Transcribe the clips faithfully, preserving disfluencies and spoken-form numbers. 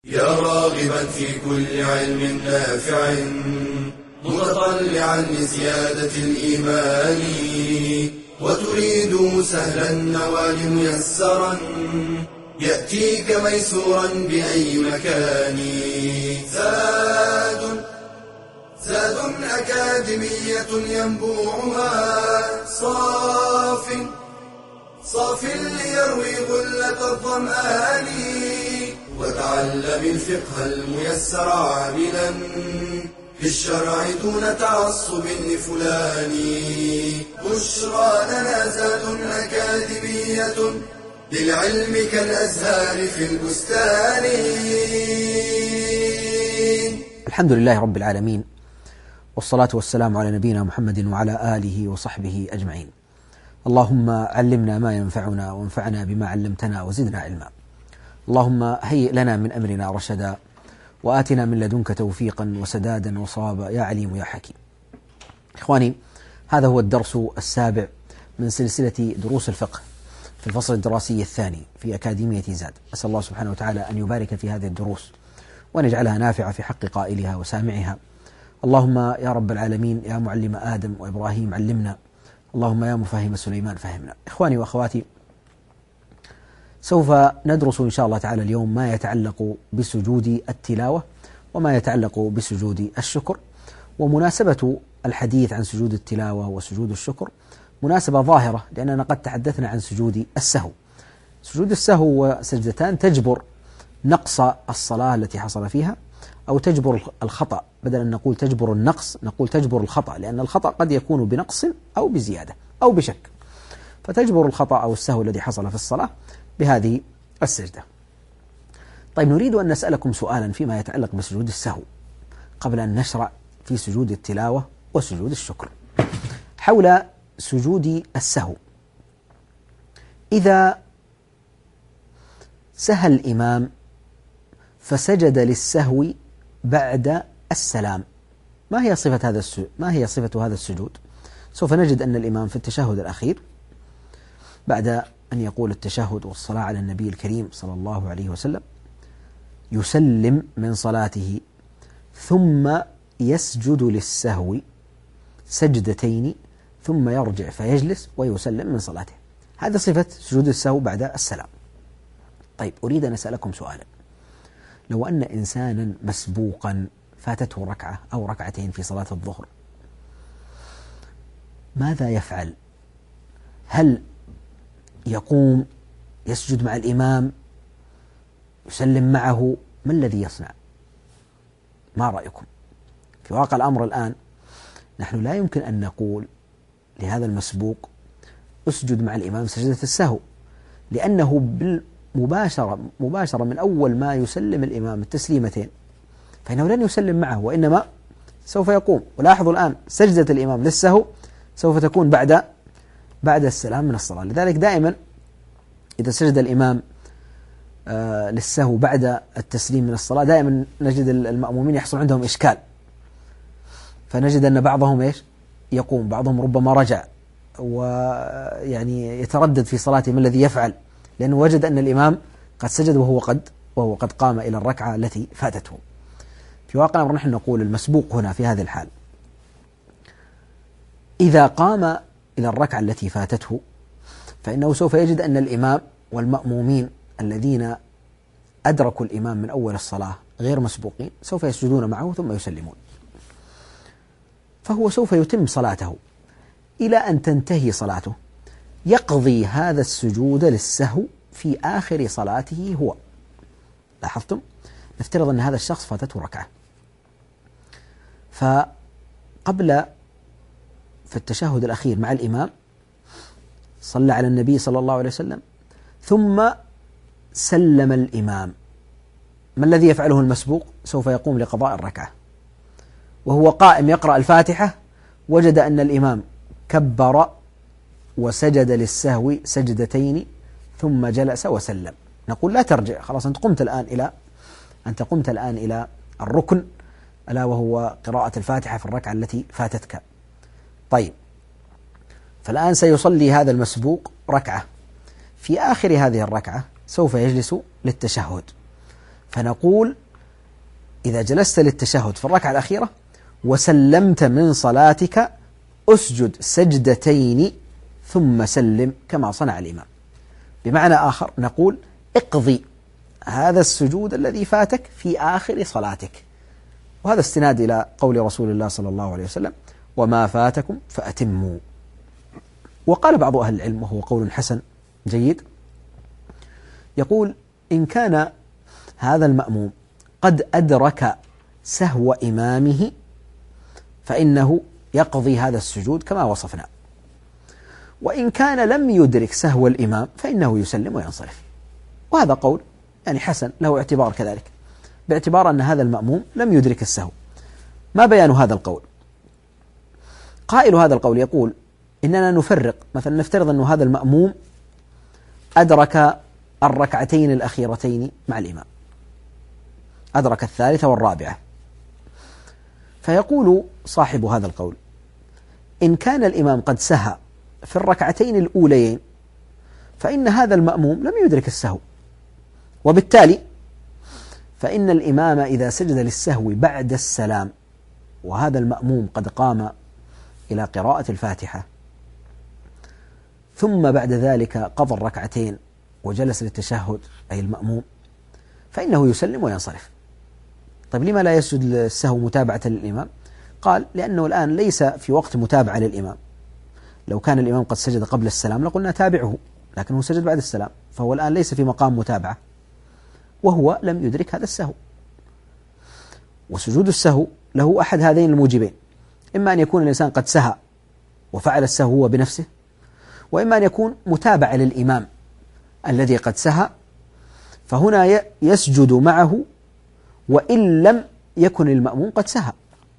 يا راغبا في كل علم نافع متطلعا لزيادة الإيمان وتريد سهلا النوال ميسرا يأتيك ميسورا بأي مكان. زاد زاد أكاديمية ينبوعها صاف صاف ليروي غلة الظمآن وتعلم الفقه الميسر عاملا في الشرع دون تعصب لفلان. بشرى لنا زاد أكاديمية للعلم كالأزهار في البستان. الحمد لله رب العالمين، والصلاة والسلام على نبينا محمد وعلى آله وصحبه أجمعين. اللهم علمنا ما ينفعنا وانفعنا بما علمتنا وزدنا علما. اللهم هيئ لنا من أمرنا رشدا وآتنا من لدنك توفيقا وسدادا وصوابا يا عليم يا حكيم. إخواني، هذا هو الدرس السابع من سلسلة دروس الفقه في الفصل الدراسي الثاني في أكاديمية زاد. أسأل الله سبحانه وتعالى أن يبارك في هذه الدروس وأن يجعلها نافعة في حق قائلها وسامعها. اللهم يا رب العالمين، يا معلم آدم وإبراهيم علمنا، اللهم يا مفهم سليمان فهمنا. إخواني وأخواتي، سوف ندرس إن شاء الله تعالى اليوم ما يتعلق بسجود التلاوة وما يتعلق بسجود الشكر. ومناسبة الحديث عن سجود التلاوة وسجود الشكر مناسبة ظاهرة، لأننا قد تحدثنا عن سجود السهو. سجود السهو وسجدتان تجبر نقص الصلاة التي حصل فيها، أو تجبر الخطأ، بدل أن نقول تجبر النقص نقول تجبر الخطأ، لأن الخطأ قد يكون بنقص أو بزيادة أو بشك، فتجبر الخطأ أو السهو الذي حصل في الصلاة بهذه السجدة. طيب، نريد أن نسألكم سؤالا فيما يتعلق بسجود السهو قبل أن نشرع في سجود التلاوة وسجود الشكر. حول سجود السهو، إذا سهى الإمام فسجد للسهو بعد السلام، ما هي صفة هذا السجود؟ ما هي صفة هذا السجود؟ سوف نجد أن الإمام في التشهد الأخير بعد أن يقول التشهد والصلاة على النبي الكريم صلى الله عليه وسلم يسلم من صلاته ثم يسجد للسهو سجدتين ثم يرجع فيجلس ويسلم من صلاته. هذا صفة سجود السهو بعد السلام. طيب، أريد أن أسألكم سؤالا: لو أن إنسانا مسبوقا فاتته ركعة أو ركعتين في صلاة الظهر، ماذا يفعل؟ هل يقوم يسجد مع الإمام يسلم معه؟ ما الذي يصنع؟ ما رأيكم؟ في واقع الأمر الآن نحن لا يمكن أن نقول لهذا المسبوق اسجد مع الإمام سجدة السهو، لأنه بالمباشرة مباشرة من أول ما يسلم الإمام التسليمتين فإنه لن يسلم معه، وإنما سوف يقوم. ولاحظوا الآن سجدة الإمام للسهو سوف تكون بعد بعد السلام من الصلاة. لذلك دائما إذا سجد الإمام آه للسهو بعد التسليم من الصلاة دائما نجد المأمومين يحصل عندهم إشكال، فنجد أن بعضهم إيش يقوم، بعضهم ربما رجع ويعني يتردد في صلاته ما الذي يفعل، لأنه وجد أن الإمام قد سجد وهو قد وهو قد قام إلى الركعة التي فاتته. في واقع الأمر نحن نقول المسبوق هنا في هذه الحال إذا قام إلى الركعة التي فاتته فإنه سوف يجد أن الإمام والمأمومين الذين أدركوا الإمام من أول الصلاة غير مسبوقين سوف يسجدون معه ثم يسلمون، فهو سوف يتم صلاته إلى أن تنتهي صلاته، يقضي هذا السجود للسهو في آخر صلاته هو. لاحظتم؟ نفترض أن هذا الشخص فاتته ركعة، فقبل في التشهد الأخير مع الإمام صلى على النبي صلى الله عليه وسلم ثم سلم الإمام. ما الذي يفعله المسبوق؟ سوف يقوم لقضاء الركعة، وهو قائم يقرأ الفاتحة وجد أن الإمام كبر وسجد للسهو سجدتين ثم جلس وسلم. نقول لا ترجع، خلاص أنت قمت الآن إلى أنت قمت الآن إلى الركن، ألا وهو قراءة الفاتحة في الركعة التي فاتتك. طيب، فالآن سيصلي هذا المسبوق ركعة، في آخر هذه الركعة سوف يجلس للتشهد، فنقول إذا جلست للتشهد في الركعة الأخيرة وسلمت من صلاتك أسجد سجدتين ثم سلم كما صنع الإمام. بمعنى آخر نقول اقضي هذا السجود الذي فاتك في آخر صلاتك، وهذا استناد إلى قول رسول الله صلى الله عليه وسلم: وما فاتكم فأتموا. وقال بعض أهل العلم وهو قول حسن جيد، يقول: إن كان هذا المأموم قد أدرك سهو إمامه فإنه يقضي هذا السجود كما وصفنا، وإن كان لم يدرك سهو الإمام فإنه يسلم وينصرف. وهذا قول يعني حسن له اعتبار كذلك، باعتبار أن هذا المأموم لم يدرك السهو. ما بيان هذا القول؟ قائل هذا القول يقول إننا نفرق، مثلا نفترض أن هذا المأموم أدرك الركعتين الأخيرتين مع الإمام، أدرك الثالثة والرابعة، فيقول صاحب هذا القول: إن كان الإمام قد سهى في الركعتين الأوليين فإن هذا المأموم لم يدرك السهو، وبالتالي فإن الإمام إذا سجد للسهو بعد السلام وهذا المأموم قد قام إلى قراءة الفاتحة ثم بعد ذلك قضى الركعتين وجلس للتشهد أي المأموم، فإنه يسلم وينصرف. طيب لما لا يسجد للسهو متابعة للإمام؟ قال: لأنه الآن ليس في وقت متابعة للإمام. لو كان الإمام قد سجد قبل السلام لقلنا تابعه، لكنه سجد بعد السلام، فهو الآن ليس في مقام متابعة وهو لم يدرك هذا السهو. وسجود السهو له أحد هذين الموجبين: إما أن يكون الإنسان قد سهى وفعل السهو هو بنفسه، وإما أن يكون متابعة للإمام الذي قد سهى، فهنا يسجد معه وإن لم يكن المأموم قد سهى.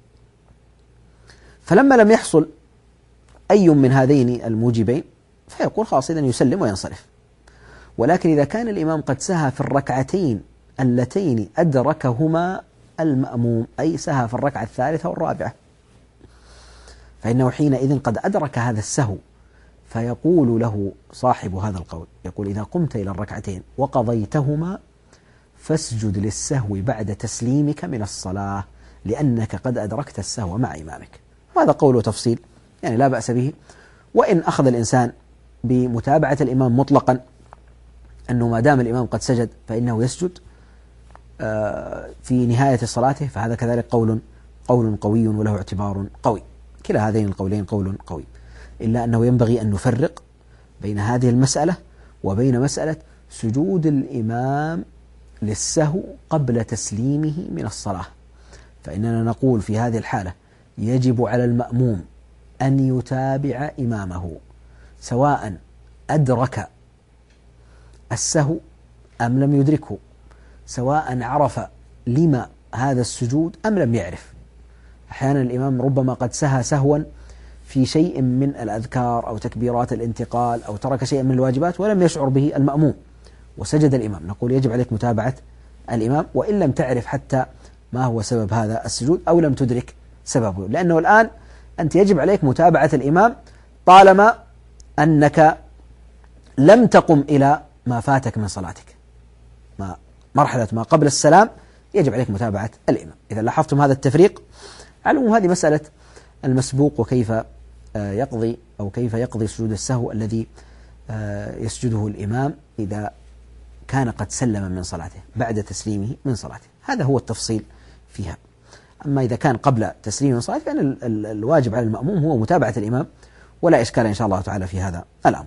فلما لم يحصل أي من هذين الموجبين فيقول خلاص إذن يسلم وينصرف. ولكن إذا كان الإمام قد سهى في الركعتين اللتين أدركهما المأموم، أي سهى في الركعة الثالثة والرابعة، فإنه حينئذ قد أدرك هذا السهو، فيقول له صاحب هذا القول، يقول: إذا قمت إلى الركعتين وقضيتهما فاسجد للسهو بعد تسليمك من الصلاة، لأنك قد أدركت السهو مع إمامك. وهذا قول وتفصيل يعني لا بأس به. وإن أخذ الإنسان بمتابعة الإمام مطلقا، أنه ما دام الإمام قد سجد فإنه يسجد في نهاية صلاته، فهذا كذلك قول قول قوي وله اعتبار قوي. كلا هذين القولين قول قوي، إلا أنه ينبغي أن نفرق بين هذه المسألة وبين مسألة سجود الإمام للسهو قبل تسليمه من الصلاة. فإننا نقول في هذه الحالة يجب على المأموم أن يتابع إمامه، سواء أدرك السهو أم لم يدركه، سواء عرف لما هذا السجود أم لم يعرف. أحيانا الإمام ربما قد سهى سهوا في شيء من الأذكار أو تكبيرات الانتقال أو ترك شيئا من الواجبات ولم يشعر به المأموم وسجد الإمام، نقول يجب عليك متابعة الإمام وإن لم تعرف حتى ما هو سبب هذا السجود أو لم تدرك سببه، لأنه الآن أنت يجب عليك متابعة الإمام طالما أنك لم تقم إلى ما فاتك من صلاتك، ما مرحلة ما قبل السلام يجب عليك متابعة الإمام. إذا لاحظتم هذا التفريق، علموا هذه مسألة المسبوق وكيف يقضي أو كيف يقضي سجود السهو الذي يسجده الإمام إذا كان قد سلم من صلاته بعد تسليمه من صلاته. هذا هو التفصيل فيها. أما إذا كان قبل تسليم من صلاته فإن الواجب على المأموم هو متابعة الإمام، ولا إشكال إن شاء الله تعالى في هذا الأمر.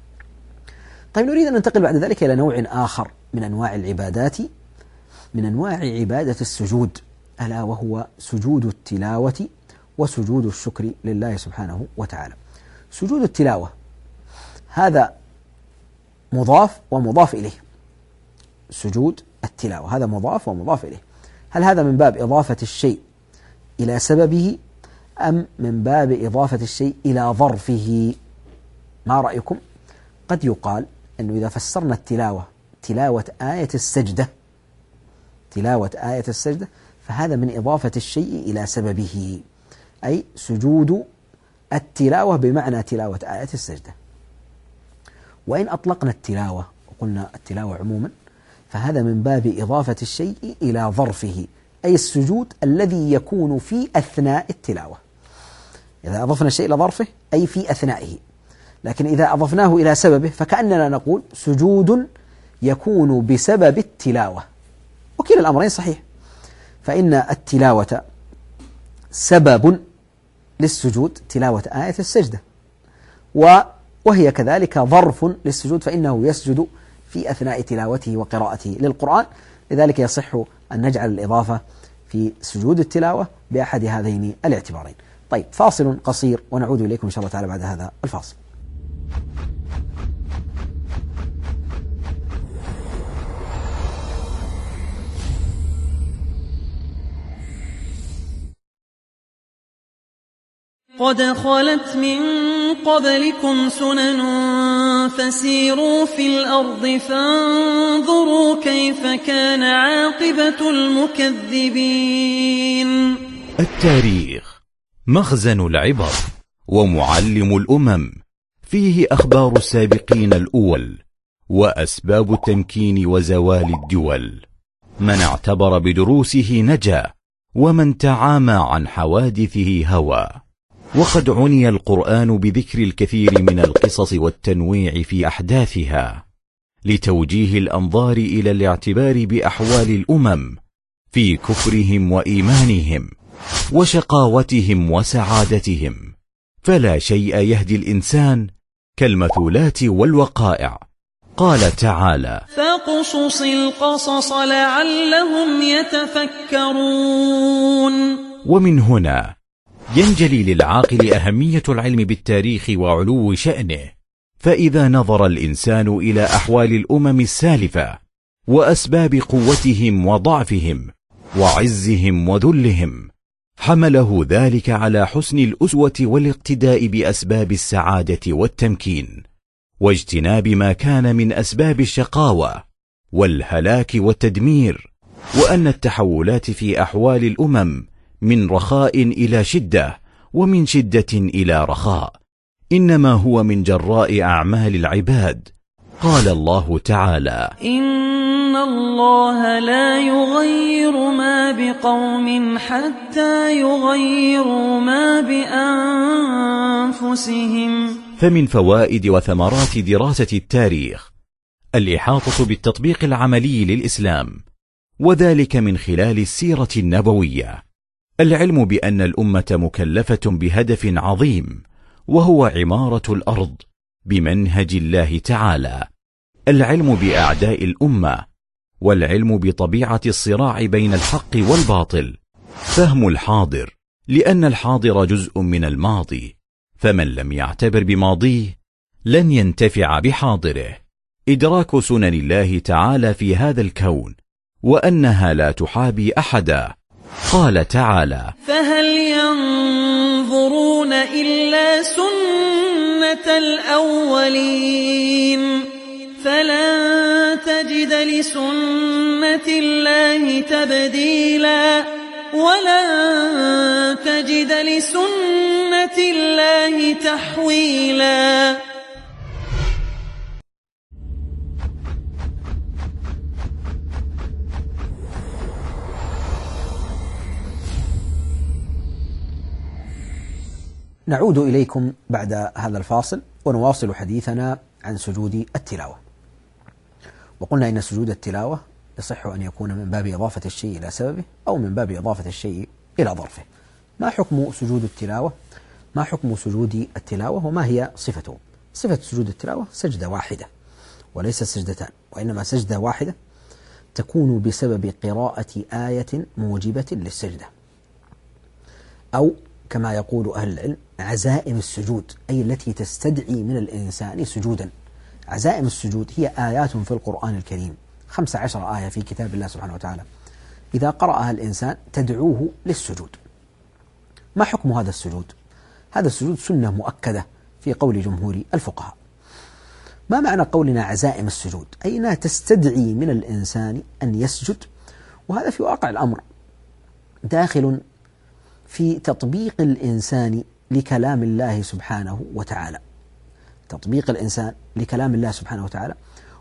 طيب نريد أن ننتقل بعد ذلك إلى نوع آخر من أنواع العبادات، من أنواع عبادة السجود، ألا وهو سجود التلاوة وسجود الشكر لله سبحانه وتعالى. سجود التلاوة هذا مضاف ومضاف إليه، سجود التلاوة هذا مضاف ومضاف إليه. هل هذا من باب إضافة الشيء إلى سببه أم من باب إضافة الشيء إلى ظرفه؟ ما رأيكم؟ قد يقال أنه إذا فسرنا التلاوة تلاوة آية السجدة تلاوة آية السجدة فهذا من إضافة الشيء إلى سببه، أي سجود التلاوة بمعنى تلاوة آية السجدة. وإن أطلقنا التلاوة وقلنا التلاوة عموما فهذا من باب إضافة الشيء إلى ظرفه، أي السجود الذي يكون في أثناء التلاوة. إذا أضفنا الشيء إلى ظرفه أي في أثنائه، لكن إذا أضفناه إلى سببه فكأننا نقول سجود يكون بسبب التلاوة، وكلا الأمرين صحيح، فإن التلاوة سبب للسجود، تلاوة آية السجدة، وهي كذلك ظرف للسجود، فإنه يسجد في أثناء تلاوته وقراءته للقرآن. لذلك يصح أن نجعل الإضافة في سجود التلاوة بأحد هذين الاعتبارين. طيب، فاصل قصير ونعود إليكم إن شاء الله تعالى بعد هذا الفاصل. قد خلت من قبلكم سنن فسيروا في الأرض فانظروا كيف كان عاقبة المكذبين. التاريخ مخزن العبر ومعلم الأمم، فيه أخبار السابقين الأول وأسباب التمكين وزوال الدول. من اعتبر بدروسه نجا، ومن تعامى عن حوادثه هوى. وقد عني القرآن بذكر الكثير من القصص والتنويع في أحداثها، لتوجيه الأنظار إلى الاعتبار بأحوال الأمم في كفرهم وإيمانهم وشقاوتهم وسعادتهم. فلا شيء يهدي الإنسان كالمثولات والوقائع. قال تعالى: فاقصص القصص لعلهم يتفكرون. ومن هنا ينجلي للعاقل أهمية العلم بالتاريخ وعلو شأنه، فإذا نظر الإنسان إلى أحوال الأمم السالفة وأسباب قوتهم وضعفهم وعزهم وذلهم، حمله ذلك على حسن الأسوة والاقتداء بأسباب السعادة والتمكين، واجتناب ما كان من أسباب الشقاوة والهلاك والتدمير، وأن التحولات في أحوال الأمم من رخاء إلى شدة، ومن شدة إلى رخاء، إنما هو من جراء أعمال العباد. قال الله تعالى: إن الله لا يغير ما بقوم حتى يغيروا ما بأنفسهم. فمن فوائد وثمرات دراسة التاريخ الإحاطة بالتطبيق العملي للإسلام، وذلك من خلال السيرة النبوية. العلم بأن الأمة مكلفة بهدف عظيم، وهو عمارة الأرض بمنهج الله تعالى. العلم بأعداء الأمة، والعلم بطبيعة الصراع بين الحق والباطل. فهم الحاضر، لأن الحاضر جزء من الماضي، فمن لم يعتبر بماضيه لن ينتفع بحاضره. إدراك سنن الله تعالى في هذا الكون، وأنها لا تحابي أحدا. قال تعالى: فهل ينظرون إلا سنة الأولين فلن تجد لسنة الله تبديلا ولن تجد لسنة الله تحويلا. نعود إليكم بعد هذا الفاصل ونواصل حديثنا عن سجود التلاوة. وقلنا إن سجود التلاوة يصح أن يكون من باب إضافة الشيء إلى سببه أو من باب إضافة الشيء إلى ظرفه. ما حكم سجود التلاوة؟ ما حكم سجود التلاوة وما هي صفته؟ صفة سجود التلاوة سجدة واحدة وليس سجدتان، وإنما سجدة واحدة تكون بسبب قراءة آية موجبة للسجدة، أو كما يقول أهل العلم عزائم السجود، أي التي تستدعي من الإنسان سجودا. عزائم السجود هي آيات في القرآن الكريم، خمس عشر آية في كتاب الله سبحانه وتعالى، إذا قرأها الإنسان تدعوه للسجود. ما حكم هذا السجود؟ هذا السجود سنة مؤكدة في قول جمهور الفقهاء. ما معنى قولنا عزائم السجود؟ أي أنها تستدعي من الإنسان أن يسجد، وهذا في واقع الأمر داخل في تطبيق الإنسان لكلام الله سبحانه وتعالى. تطبيق الإنسان لكلام الله سبحانه وتعالى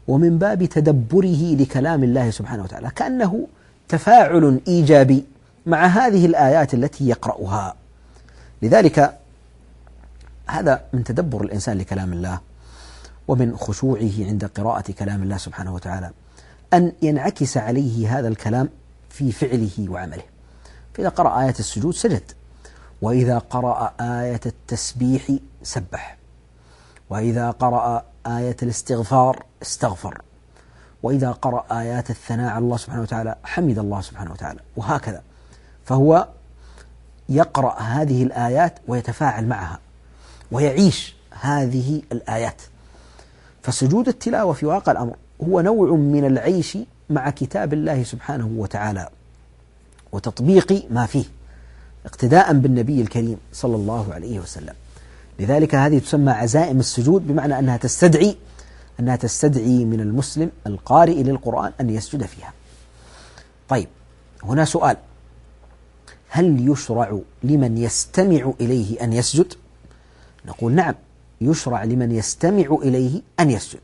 ومن باب تدبره لكلام الله سبحانه وتعالى، كأنه تفاعل إيجابي مع هذه الآيات التي يقرأها. لذلك هذا من تدبر الإنسان لكلام الله ومن خشوعه عند قراءة كلام الله سبحانه وتعالى أن ينعكس عليه هذا الكلام في فعله وعمله. فإذا قرأ آية السجود سجد، وإذا قرأ آية التسبيح سبح، وإذا قرأ آية الاستغفار استغفر، وإذا قرأ آيات الثناء على الله سبحانه وتعالى حمد الله سبحانه وتعالى، وهكذا. فهو يقرأ هذه الآيات ويتفاعل معها ويعيش هذه الآيات. فسجود التلاوة في واقع الأمر هو نوع من العيش مع كتاب الله سبحانه وتعالى وتطبيق ما فيه اقتداء بالنبي الكريم صلى الله عليه وسلم. لذلك هذه تسمى عزائم السجود، بمعنى أنها تستدعي أنها تستدعي من المسلم القارئ للقرآن أن يسجد فيها. طيب، هنا سؤال: هل يشرع لمن يستمع إليه أن يسجد؟ نقول نعم، يشرع لمن يستمع إليه أن يسجد.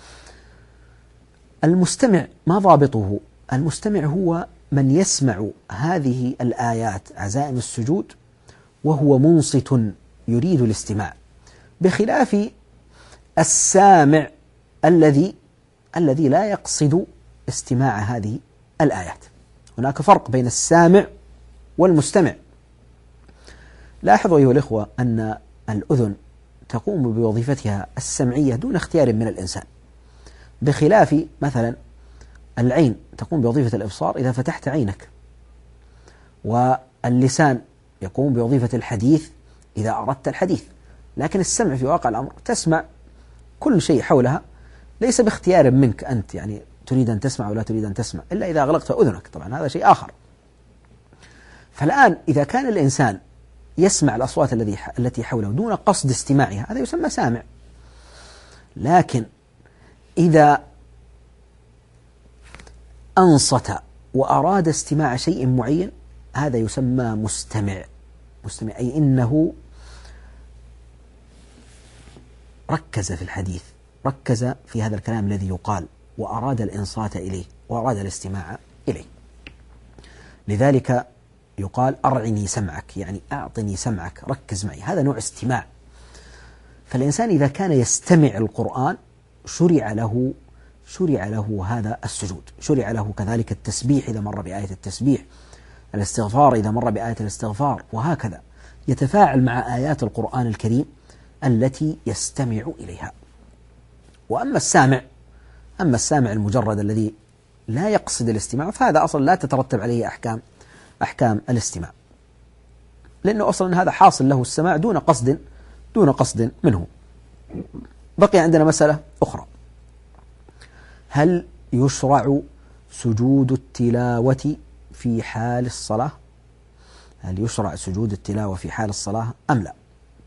المستمع ما ضابطه؟ المستمع هو من يسمع هذه الآيات عزائم السجود وهو منصت يريد الاستماع، بخلاف السامع الذي الذي لا يقصد استماع هذه الآيات. هناك فرق بين السامع والمستمع. لاحظوا أيها الإخوة أن الأذن تقوم بوظيفتها السمعية دون اختيار من الإنسان، بخلاف مثلا العين تقوم بوظيفة الإبصار إذا فتحت عينك، واللسان يقوم بوظيفة الحديث إذا أردت الحديث. لكن السمع في واقع الأمر تسمع كل شيء حولها ليس باختيار منك أنت، يعني تريد أن تسمع ولا تريد أن تسمع، إلا إذا أغلقت أذنك، طبعا هذا شيء آخر. فالآن إذا كان الإنسان يسمع الأصوات الذي التي حوله دون قصد استماعها، هذا يسمى سامع. لكن إذا أنصت وأراد استماع شيء معين، هذا يسمى مستمع. مستمع أي إنه ركز في الحديث، ركز في هذا الكلام الذي يقال، وأراد الإنصات إليه وأراد الاستماع إليه. لذلك يقال أرعني سمعك، يعني أعطني سمعك، ركز معي، هذا نوع استماع. فالإنسان إذا كان يستمع القرآن شرع له شرع له هذا السجود، شرع له كذلك التسبيح إذا مر بآية التسبيح، الاستغفار إذا مر بآية الاستغفار، وهكذا يتفاعل مع آيات القرآن الكريم التي يستمع إليها. وأما السامع أما السامع المجرد الذي لا يقصد الاستماع، فهذا أصلا لا تترتب عليه أحكام أحكام الاستماع، لأنه أصلا هذا حاصل له السماع دون قصد دون قصد منه. بقي عندنا مسألة أخرى: هل يشرع سجود التلاوة في حال الصلاة؟ هل يشرع سجود التلاوة في حال الصلاة أم لا؟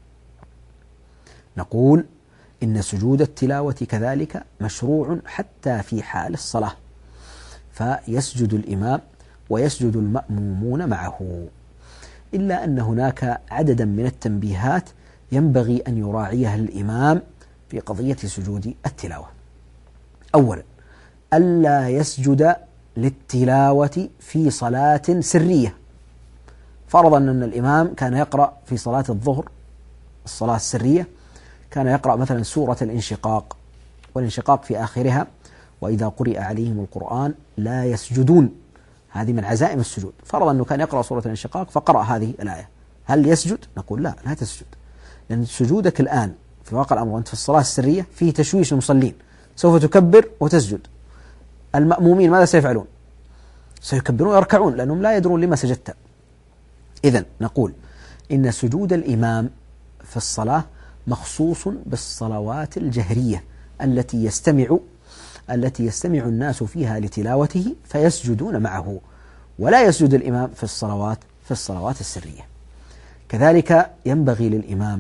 نقول إن سجود التلاوة كذلك مشروع حتى في حال الصلاة، فيسجد الإمام ويسجد المأمومون معه، إلا أن هناك عددا من التنبيهات ينبغي أن يراعيها الإمام في قضية سجود التلاوة. أولا، ألا يسجد للتلاوة في صلاة سرية. فرضا أن الإمام كان يقرأ في صلاة الظهر، الصلاة السرية، كان يقرأ مثلا سورة الانشقاق، والانشقاق في آخرها وإذا قرئ عليهم القرآن لا يسجدون، هذه من عزائم السجود. فرضا أنه كان يقرأ سورة الانشقاق فقرأ هذه الآية، هل يسجد؟ نقول لا، لا تسجد، لأن سجودك الآن في واقع الأمر وأنت في الصلاة السرية فيه تشويش المصلين، سوف تكبر وتسجد. المأمومين ماذا سيفعلون؟ سيكبرون ويركعون لأنهم لا يدرون لما سجدت. إذن نقول إن سجود الإمام في الصلاة مخصوص بالصلوات الجهرية التي يستمع التي يستمع الناس فيها لتلاوته فيسجدون معه، ولا يسجد الإمام في الصلوات في الصلوات السرية. كذلك ينبغي للإمام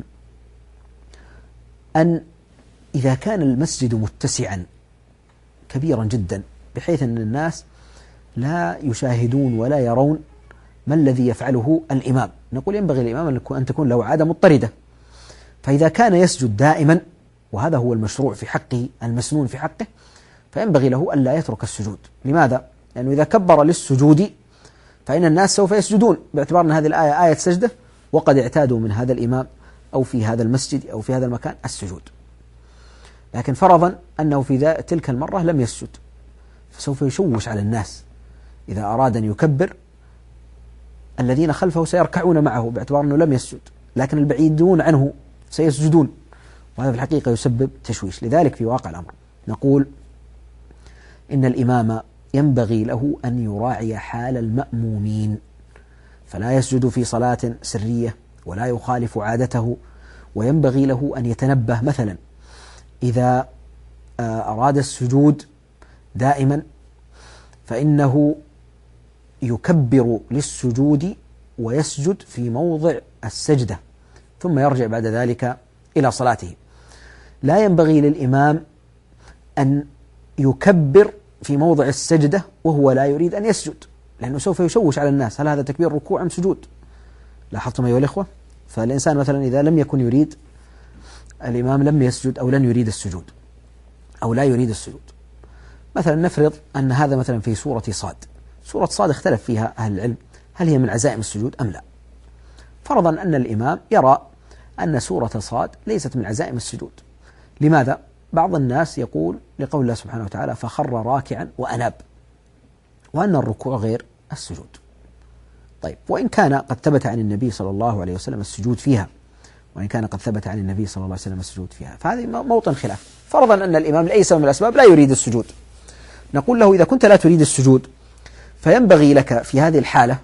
أن إذا كان المسجد متسعا كبيرا جدا بحيث أن الناس لا يشاهدون ولا يرون ما الذي يفعله الإمام، نقول ينبغي للإمام أن تكون له عادة مضطردة. فإذا كان يسجد دائما، وهذا هو المشروع في حقه المسنون في حقه، فينبغي له ألا يترك السجود. لماذا؟ لأنه إذا كبر للسجود فإن الناس سوف يسجدون، باعتبار أن هذه الآية آية سجدة، وقد اعتادوا من هذا الإمام أو في هذا المسجد أو في هذا المكان السجود. لكن فرضا أنه في تلك المرة لم يسجد، فسوف يشوش على الناس. إذا أراد أن يكبر الذين خلفه سيركعون معه باعتبار أنه لم يسجد، لكن البعيدون عنه سيسجدون، وهذا في الحقيقة يسبب تشويش. لذلك في واقع الأمر نقول إن الإمام ينبغي له أن يراعي حال المأمومين، فلا يسجد في صلاة سرية ولا يخالف عادته، وينبغي له أن يتنبه مثلا إذا أراد السجود دائما فإنه يكبر للسجود ويسجد في موضع السجدة ثم يرجع بعد ذلك إلى صلاته. لا ينبغي للإمام أن يكبر في موضع السجدة وهو لا يريد أن يسجد، لأنه سوف يشوش على الناس. هل هذا تكبير ركوع أم سجود؟ لاحظتم أيها الإخوة؟ فالإنسان مثلا إذا لم يكن يريد، الإمام لم يسجد أو لن يريد السجود أو لا يريد السجود، مثلا نفرض أن هذا مثلا في سورة صاد. سورة صاد اختلف فيها أهل العلم هل هي من عزائم السجود أم لا. فرضا أن الإمام يرى أن سورة صاد ليست من عزائم السجود. لماذا؟ بعض الناس يقول لقول الله سبحانه وتعالى فخر راكعا وأناب، وأن الركوع غير السجود. طيب، وإن كان قد ثبت عن النبي صلى الله عليه وسلم السجود فيها، وإن كان قد ثبت عن النبي صلى الله عليه وسلم السجود فيها، فهذه موطن خلاف. فرضا أن الإمام لأي سبب من الأسباب لا يريد السجود، نقول له إذا كنت لا تريد السجود فينبغي لك في هذه الحالة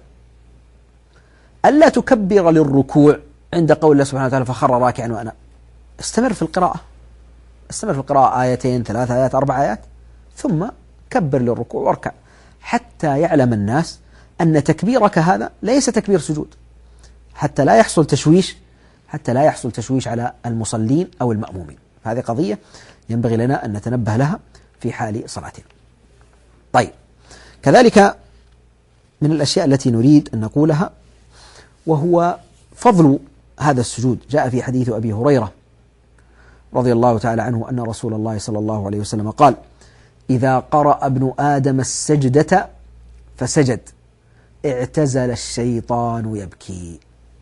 ألا تكبر للركوع عند قول الله سبحانه وتعالى فخر راكعا وأناب. استمر في القراءة، استمر في القراءة آيتين ثلاث آيات أربع آيات، ثم كبر للركوع واركع، حتى يعلم الناس أن تكبيرك هذا ليس تكبير سجود، حتى لا يحصل تشويش حتى لا يحصل تشويش على المصلين أو المأمومين. هذه قضية ينبغي لنا أن نتنبه لها في حال صلاتنا. طيب، كذلك من الأشياء التي نريد أن نقولها وهو فضل هذا السجود. جاء في حديث أبي هريرة رضي الله تعالى عنه أن رسول الله صلى الله عليه وسلم قال إذا قرأ ابن آدم السجدة فسجد اعتزل الشيطان يبكي.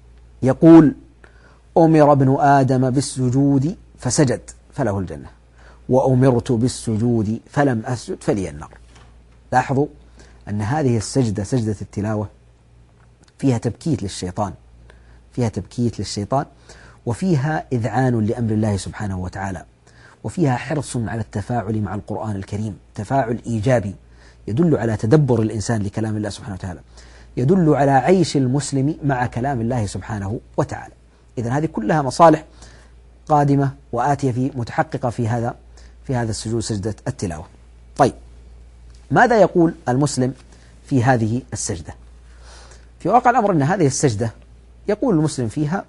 يقول أمر ابن آدم بالسجود فسجد فله الجنة، وأمرت بالسجود فلم أسجد فلي النار. لاحظوا أن هذه السجدة سجدة التلاوة فيها تبكيت للشيطان، فيها تبكيت للشيطان وفيها إذعان لأمر الله سبحانه وتعالى، وفيها حرص على التفاعل مع القرآن الكريم، تفاعل إيجابي يدل على تدبر الإنسان لكلام الله سبحانه وتعالى، يدل على عيش المسلم مع كلام الله سبحانه وتعالى. إذن هذه كلها مصالح قادمة وآتية في متحققة في هذا في هذا السجود سجدة التلاوة. طيب، ماذا يقول المسلم في هذه السجدة؟ في واقع الأمر أن هذه السجدة يقول المسلم فيها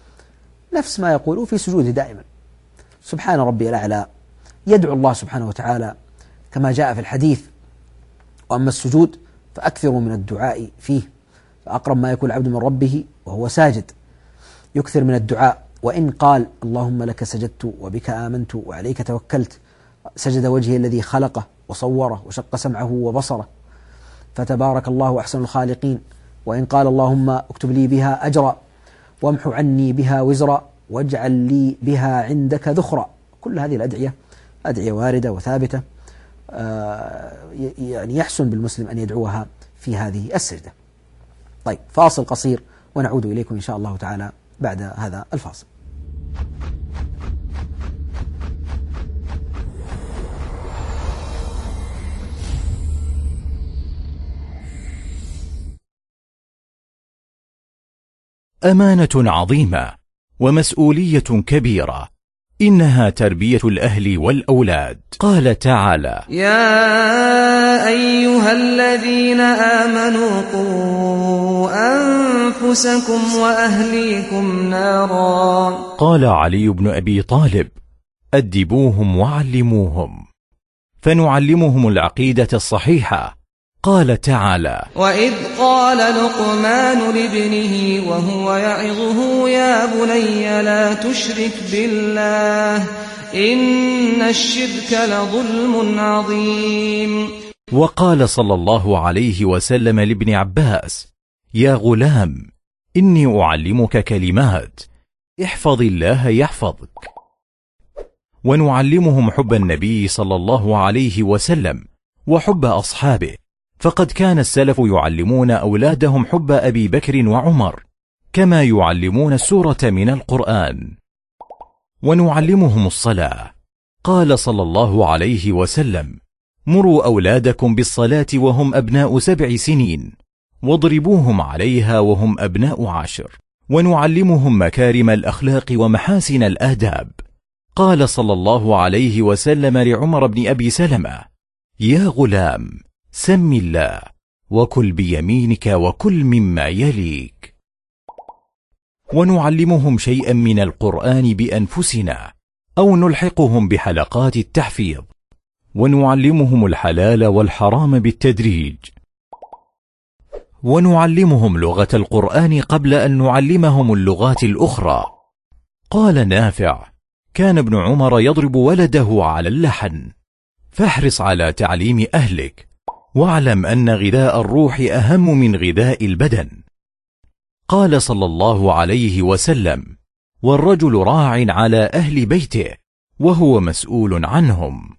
نفس ما يقوله في سجوده دائما: سبحان ربي الأعلى، يدعو الله سبحانه وتعالى كما جاء في الحديث: وأما السجود فأكثروا من الدعاء فيه، فأقرب ما يكون العبد من ربه وهو ساجد، يكثر من الدعاء. وإن قال اللهم لك سجدت وبك آمنت وعليك توكلت، سجد وجهي الذي خلقه وصوره وشق سمعه وبصره، فتبارك الله أحسن الخالقين. وإن قال اللهم اكتب لي بها أجرا وامحو عني بها وزرا واجعل لي بها عندك ذخرا. كل هذه الأدعية أدعية واردة وثابتة، آه يعني يحسن بالمسلم أن يدعوها في هذه السجدة. طيب، فاصل قصير ونعود إليكم إن شاء الله تعالى بعد هذا الفاصل. أمانة عظيمة ومسؤولية كبيرة، إنها تربية الأهل والأولاد. قال تعالى: يا أيها الذين آمنوا قوا أنفسكم وأهليكم نارا. قال علي بن أبي طالب: أدبوهم وعلموهم، فنعلمهم العقيدة الصحيحة. قال تعالى: وإذ قال لقمان لابنه وهو يعظه يا بني لا تشرك بالله إن الشرك لظلم عظيم. وقال صلى الله عليه وسلم لابن عباس: يا غلام، إني أعلمك كلمات، احفظ الله يحفظك. ونعلمهم حب النبي صلى الله عليه وسلم وحب أصحابه، فقد كان السلف يعلمون أولادهم حب أبي بكر وعمر كما يعلمون السورة من القرآن. ونعلمهم الصلاة، قال صلى الله عليه وسلم: مروا أولادكم بالصلاة وهم أبناء سبع سنين، واضربوهم عليها وهم أبناء عشر. ونعلمهم مكارم الأخلاق ومحاسن الآداب، قال صلى الله عليه وسلم لعمر بن أبي سلمة: يا غلام، سم الله وكل بيمينك وكل مما يليك. ونعلمهم شيئا من القرآن بأنفسنا أو نلحقهم بحلقات التحفيظ. ونعلمهم الحلال والحرام بالتدريج. ونعلمهم لغة القرآن قبل أن نعلمهم اللغات الأخرى. قال نافع: كان ابن عمر يضرب ولده على اللحن. فاحرص على تعليم أهلك، واعلم أن غذاء الروح أهم من غذاء البدن. قال صلى الله عليه وسلم: والرجل راع على أهل بيته وهو مسؤول عنهم.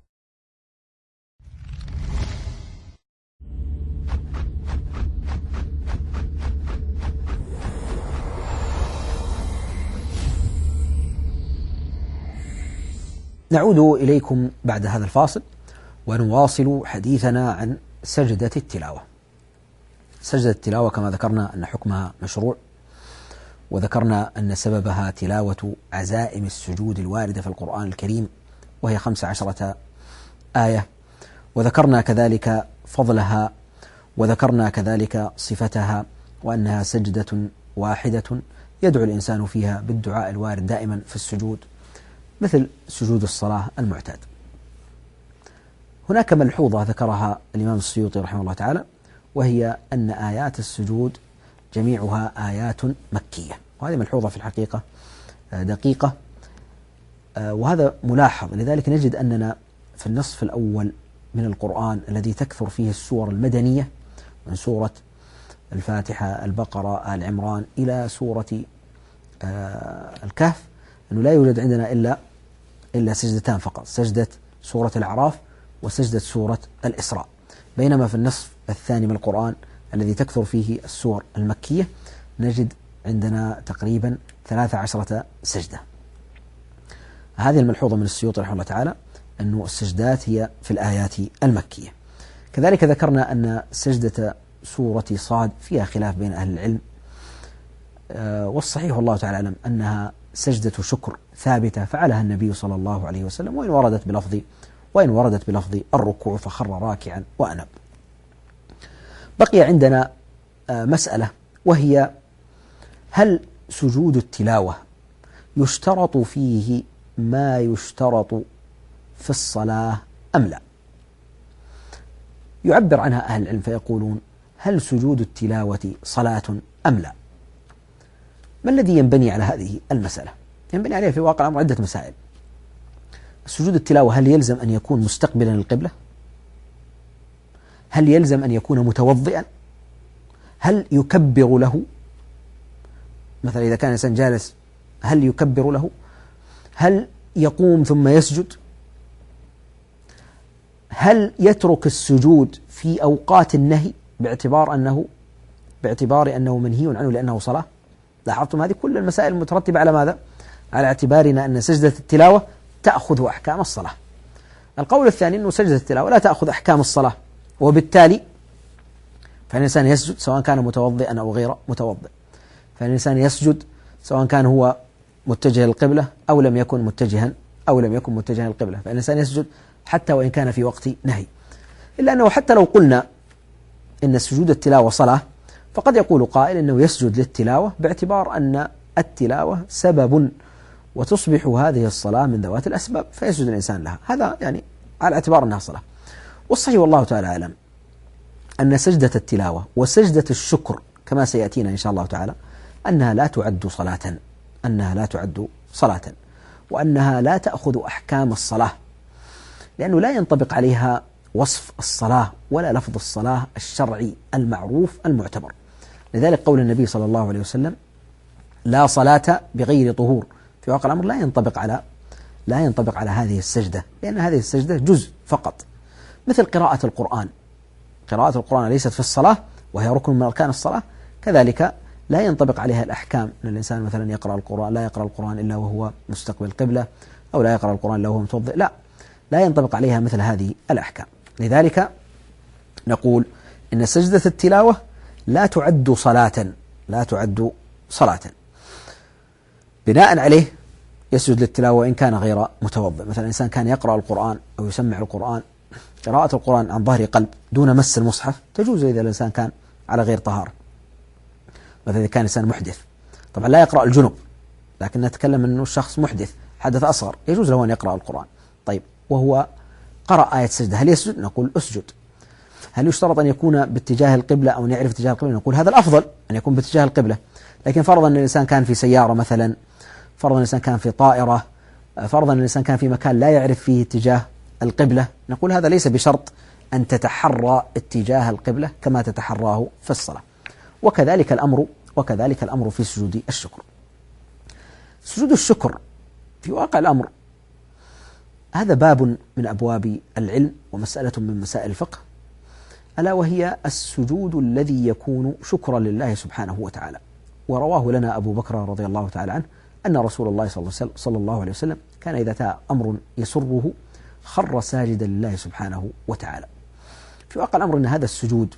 نعود إليكم بعد هذا الفاصل ونواصل حديثنا عن سجدة التلاوة. سجدة التلاوة كما ذكرنا أن حكمها مشروع، وذكرنا أن سببها تلاوة عزائم السجود الواردة في القرآن الكريم وهي خمس عشرة آية، وذكرنا كذلك فضلها، وذكرنا كذلك صفتها، وأنها سجدة واحدة يدعو الإنسان فيها بالدعاء الوارد دائما في السجود مثل سجود الصلاة المعتاد. هناك ملحوظة ذكرها الإمام السيوطي رحمه الله تعالى، وهي أن آيات السجود جميعها آيات مكية، وهذه ملحوظة في الحقيقة دقيقة، وهذا ملاحظ. لذلك نجد أننا في النصف الأول من القرآن الذي تكثر فيه السور المدنية من سورة الفاتحة، البقرة، آل عمران إلى سورة الكهف، أنه لا يوجد عندنا إلا إلا سجدتان فقط، سجدة سورة الأعراف وسجدة سورة الإسراء. بينما في النصف الثاني من القرآن الذي تكثر فيه السور المكية نجد عندنا تقريبا ثلاث عشرة سجدة. هذه الملحوظة من السيوطي رحمه الله تعالى، أن السجدات هي في الآيات المكية. كذلك ذكرنا أن سجدة سورة صاد فيها خلاف بين أهل العلم، والصحيح والله تعالى أعلم أنها سجدة شكر ثابتة فعلها النبي صلى الله عليه وسلم، وإن وردت بلفظ وإن وردت بلفظ الركوع فخر راكعا وأنب. بقي عندنا مسألة، وهي هل سجود التلاوة يشترط فيه ما يشترط في الصلاة أم لا؟ يعبر عنها أهل العلم فيقولون: هل سجود التلاوة صلاة أم لا؟ ما الذي ينبني على هذه المسألة؟ ينبني عليها في واقع الأمر عدة مسائل. سجود التلاوة هل يلزم أن يكون مستقبلا للقبلة؟ هل يلزم أن يكون متوضئا؟ هل يكبر له؟ مثلا إذا كان الإنسان جالس هل يكبر له؟ هل يقوم ثم يسجد؟ هل يترك السجود في أوقات النهي باعتبار أنه باعتبار أنه منهي عنه لأنه صلاة؟ لاحظتم هذه كل المسائل المترتبة على ماذا؟ على اعتبارنا أن سجدة التلاوة تأخذ أحكام الصلاة. القول الثاني أنه سجدة التلاوة لا تأخذ أحكام الصلاة، وبالتالي فالإنسان يسجد سواء كان متوضئا أو غير متوضئ، فالإنسان يسجد سواء كان هو متجه للقبلة أو لم يكن متجها أو لم يكن متجها للقبلة، فالإنسان يسجد حتى وإن كان في وقت نهي. إلا أنه حتى لو قلنا إن سجود التلاوة صلاة، فقد يقول قائل إنه يسجد للتلاوة باعتبار أن التلاوة سبب وتصبح هذه الصلاة من ذوات الأسباب فيسجد الإنسان لها، هذا يعني على اعتبار أنها صلاة. والصحيح والله تعالى أعلم أن سجدة التلاوة وسجدة الشكر كما سيأتينا إن شاء الله تعالى أنها لا تعد صلاة أنها لا تعد صلاة وأنها لا تأخذ أحكام الصلاة، لأنه لا ينطبق عليها وصف الصلاة ولا لفظ الصلاة الشرعي المعروف المعتبر. لذلك قول النبي صلى الله عليه وسلم لا صلاة بغير طهور في واقع الأمر لا ينطبق على لا ينطبق على هذه السجدة، لأن هذه السجدة جزء فقط، مثل قراءة القرآن. قراءة القرآن ليست في الصلاة وهي ركن من أركان الصلاة، كذلك لا ينطبق عليها الأحكام، أن الإنسان مثلا يقرأ القرآن لا يقرأ القرآن إلا وهو مستقبل القبلة، أو لا يقرأ القرآن إلا وهو متوضئ، لا لا ينطبق عليها مثل هذه الأحكام. لذلك نقول إن سجدة التلاوة لا تعد صلاة لا تعد صلاة. بناء عليه يسجد للتلاوة إن كان غير متوضئ، مثلا إنسان كان يقرأ القرآن أو يسمع القرآن، قراءة القرآن عن ظهر قلب دون مس المصحف تجوز إذا الإنسان كان على غير طهارة، مثلا إذا كان إنسان محدث. طبعا لا يقرأ الجنب، لكن نتكلم أنه الشخص محدث حدث أصغر يجوز له أن يقرأ القرآن. طيب وهو قرأ آية سجدة هل يسجد؟ نقول أسجد. هل يشترط أن يكون باتجاه القبلة أو أن يعرف اتجاه القبلة؟ نقول هذا الأفضل أن يكون باتجاه القبلة، لكن فرضا أن الإنسان كان في سيارة مثلا، فرضا أن الإنسان كان في طائرة، فرضا أن الإنسان كان في مكان لا يعرف فيه اتجاه القبلة، نقول هذا ليس بشرط أن تتحرى اتجاه القبلة كما تتحراه في الصلاة. وكذلك الأمر وكذلك الأمر في سجود الشكر. سجود الشكر في واقع الأمر هذا باب من أبواب العلم ومسألة من مسائل الفقه، ألا وهي السجود الذي يكون شكرا لله سبحانه وتعالى. ورواه لنا أبو بكر رضي الله تعالى عنه أن رسول الله صلى الله عليه وسلم كان إذا أتى أمر يسره خر ساجدا لله سبحانه وتعالى. في واقع الأمر أن هذا السجود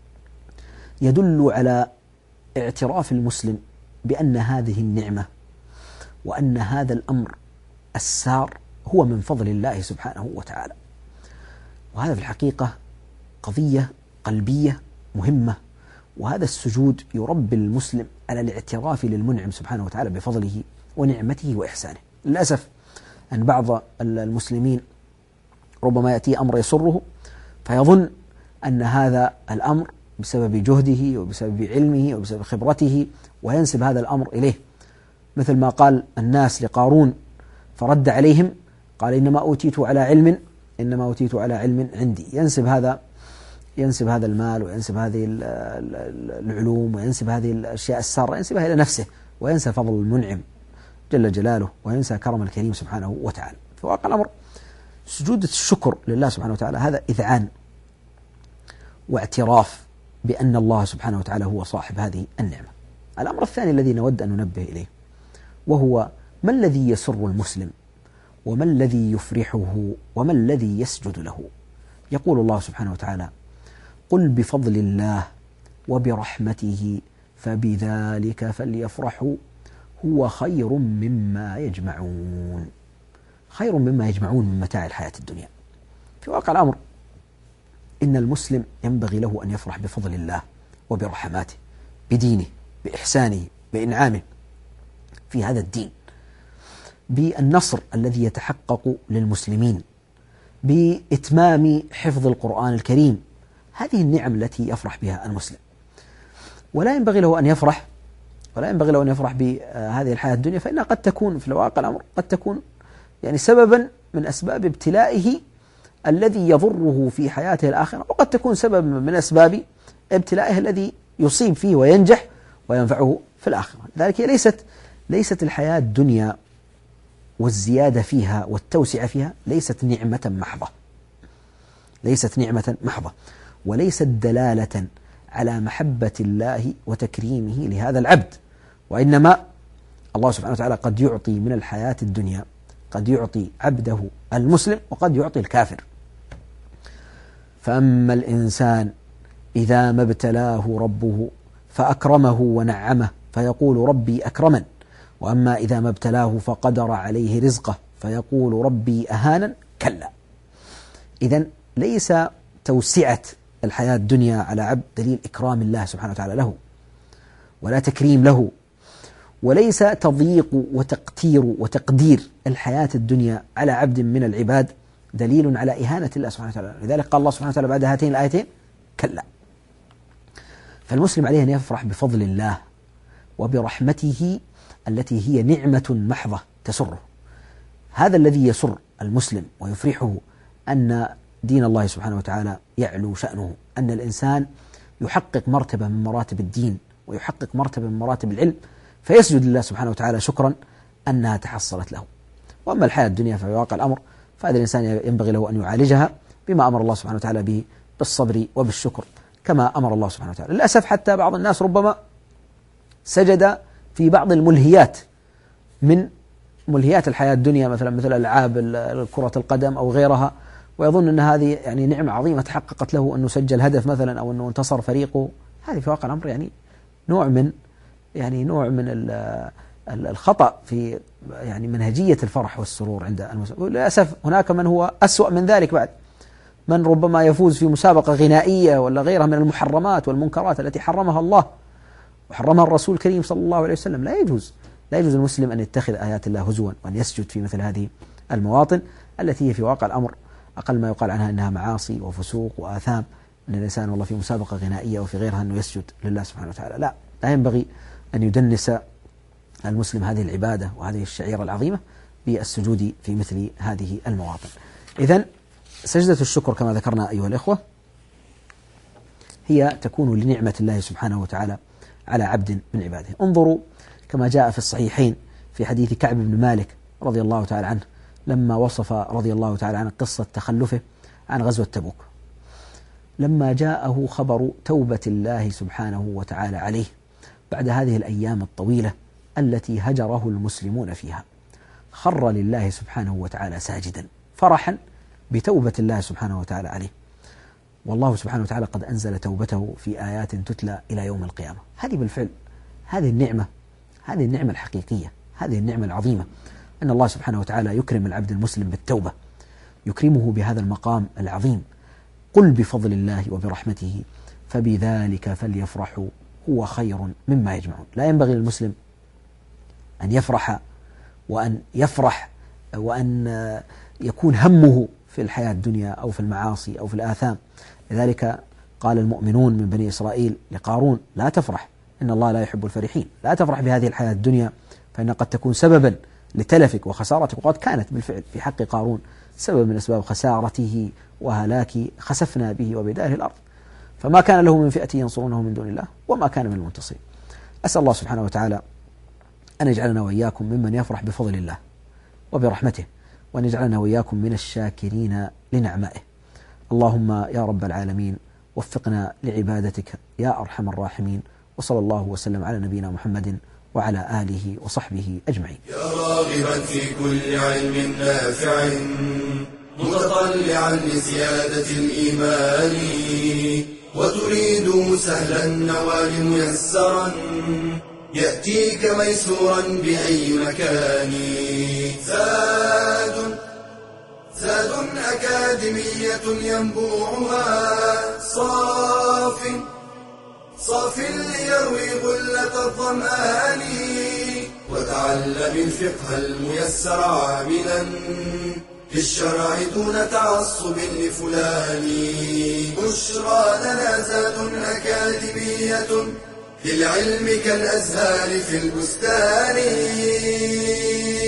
يدل على اعتراف المسلم بأن هذه النعمة وأن هذا الأمر السار هو من فضل الله سبحانه وتعالى. وهذا في الحقيقة قضية قلبية مهمة، وهذا السجود يربي المسلم على الاعتراف للمنعم سبحانه وتعالى بفضله ونعمته وإحسانه. للأسف أن بعض المسلمين ربما يأتي أمر يسره فيظن أن هذا الأمر بسبب جهده وبسبب علمه وبسبب خبرته، وينسب هذا الأمر إليه، مثل ما قال الناس لقارون فرد عليهم قال إنما أوتيت على علم إنما أوتيت على علم عندي. ينسب هذا ينسب هذا المال وينسب هذه العلوم وينسب هذه الأشياء السارة ينسبها إلى نفسه، وينسى فضل المنعم جل جلاله وينسى كرم الكريم سبحانه وتعالى. في واقع الأمر سجود الشكر لله سبحانه وتعالى هذا إذعان واعتراف بأن الله سبحانه وتعالى هو صاحب هذه النعمة. الأمر الثاني الذي نود أن ننبه إليه وهو ما الذي يسر المسلم وما الذي يفرحه وما الذي يسجد له. يقول الله سبحانه وتعالى قل بفضل الله وبرحمته فبذلك فليفرحوا هو خير مما يجمعون. خير مما يجمعون من متاع الحياة الدنيا. في واقع الأمر إن المسلم ينبغي له أن يفرح بفضل الله وبرحماته، بدينه، بإحسانه، بإنعامه في هذا الدين، بالنصر الذي يتحقق للمسلمين، بإتمام حفظ القرآن الكريم. هذه النعم التي يفرح بها المسلم، ولا ينبغي له أن يفرح ولا ينبغي له أن يفرح بهذه الحياة الدنيا، فإنها قد تكون في الواقع الأمر قد تكون يعني سببا من أسباب ابتلائه الذي يضره في حياته الآخرة، وقد تكون سبب من أسباب ابتلائه الذي يصيب فيه وينجح وينفعه في الآخرة. لذلك ليست ليست الحياة الدنيا والزيادة فيها والتوسعة فيها ليست نعمة محضة ليست نعمة محضة وليست دلالة على محبة الله وتكريمه لهذا العبد، وإنما الله سبحانه وتعالى قد يعطي من الحياة الدنيا، قد يعطي عبده المسلم وقد يعطي الكافر. فأما الإنسان إذا ما ابتلاه ربه فأكرمه ونعمه فيقول ربي أكرمن، وأما إذا ما ابتلاه فقدر عليه رزقه فيقول ربي أهانا، كلا. إذن ليس توسعة الحياة الدنيا على عبد دليل إكرام الله سبحانه وتعالى له ولا تكريم له، وليس تضييق وتقتير وتقدير الحياة الدنيا على عبد من العباد دليل على إهانة الله سبحانه وتعالى. لذلك قال الله سبحانه وتعالى بعد هاتين الآيتين كلا. فالمسلم عليه أن يفرح بفضل الله وبرحمته التي هي نعمة محضة تسره. هذا الذي يسر المسلم ويفرحه أن دين الله سبحانه وتعالى يعلو شأنه، أن الإنسان يحقق مرتبة من مراتب الدين ويحقق مرتبة من مراتب العلم، فيسجد لله سبحانه وتعالى شكرا أنها تحصلت له. وأما الحياة الدنيا ففي واقع الأمر فهذا الإنسان ينبغي له أن يعالجها بما أمر الله سبحانه وتعالى به، بالصبر وبالشكر كما أمر الله سبحانه وتعالى. للأسف حتى بعض الناس ربما سجد في بعض الملهيات من ملهيات الحياة الدنيا، مثلا مثل ألعاب كرة القدم أو غيرها، ويظن أن هذه يعني نعمة عظيمة تحققت له، أنه سجل هدف مثلا أو أنه انتصر فريقه. هذه في واقع الأمر يعني نوع من يعني نوع من الخطأ في يعني منهجية الفرح والسرور عند المسلمين. للأسف هناك من هو أسوأ من ذلك بعد، من ربما يفوز في مسابقة غنائية ولا غيرها من المحرمات والمنكرات التي حرمها الله وحرمها الرسول الكريم صلى الله عليه وسلم. لا يجوز لا يجوز المسلم أن يتخذ آيات الله هزوا وأن يسجد في مثل هذه المواطن التي هي في واقع الأمر أقل ما يقال عنها أنها معاصي وفسوق وآثام. أن الإنسان والله في مسابقة غنائية وفي غيرها أنه يسجد لله سبحانه وتعالى، لا لا ينبغي أن يدنس المسلم هذه العبادة وهذه الشعيرة العظيمة بالسجود في مثل هذه المواطن. إذن سجدة الشكر كما ذكرنا أيها الإخوة هي تكون لنعمة الله سبحانه وتعالى على عبد من عباده. انظروا كما جاء في الصحيحين في حديث كعب بن مالك رضي الله تعالى عنه لما وصف رضي الله تعالى عنه قصة تخلفه عن غزوة تبوك، لما جاءه خبر توبة الله سبحانه وتعالى عليه بعد هذه الأيام الطويلة التي هجره المسلمون فيها، خر لله سبحانه وتعالى ساجدا فرحا بتوبة الله سبحانه وتعالى عليه. والله سبحانه وتعالى قد أنزل توبته في آيات تتلى إلى يوم القيامة. هذه بالفعل هذه النعمة هذه النعمة الحقيقية، هذه النعمة العظيمة، أن الله سبحانه وتعالى يكرم العبد المسلم بالتوبة، يكرمه بهذا المقام العظيم. قل بفضل الله وبرحمته فبذلك فليفرحوا هو خير مما يجمعون. لا ينبغي للمسلم أن يفرح وأن يفرح وأن يكون همه في الحياة الدنيا أو في المعاصي أو في الآثام. لذلك قال المؤمنون من بني إسرائيل لقارون: لا تفرح إن الله لا يحب الفرحين. لا تفرح بهذه الحياة الدنيا فإنها قد تكون سببا لتلفك وخسارتك، وقد كانت بالفعل في حق قارون سبب من أسباب خسارته وهلاك، خسفنا به وبداره الأرض فما كان له من فئة ينصرونه من دون الله وما كان من المنتصرين. أسأل الله سبحانه وتعالى أن يجعلنا وإياكم ممن يفرح بفضل الله وبرحمته، وأن يجعلنا وإياكم من الشاكرين لنعمائه. اللهم يا رب العالمين وفقنا لعبادتك يا أرحم الراحمين، وصلى الله وسلم على نبينا محمد وعلى آله وصحبه أجمعين. يا راغبا في كل علم نافع متطلعا لزيادة الإيمان، وتريد سهلا النوال ميسرا يأتيك ميسورا بأي مكان. زاد زاد أكاديمية ينبوعها صاف صاف ليروي غلة الظمآن، وتعلم الفقه الميسر عاملا في الشرع دون تعصب لفلان. بشرى لنا زاد أكاديمية للعلم كالأزهار في البستان.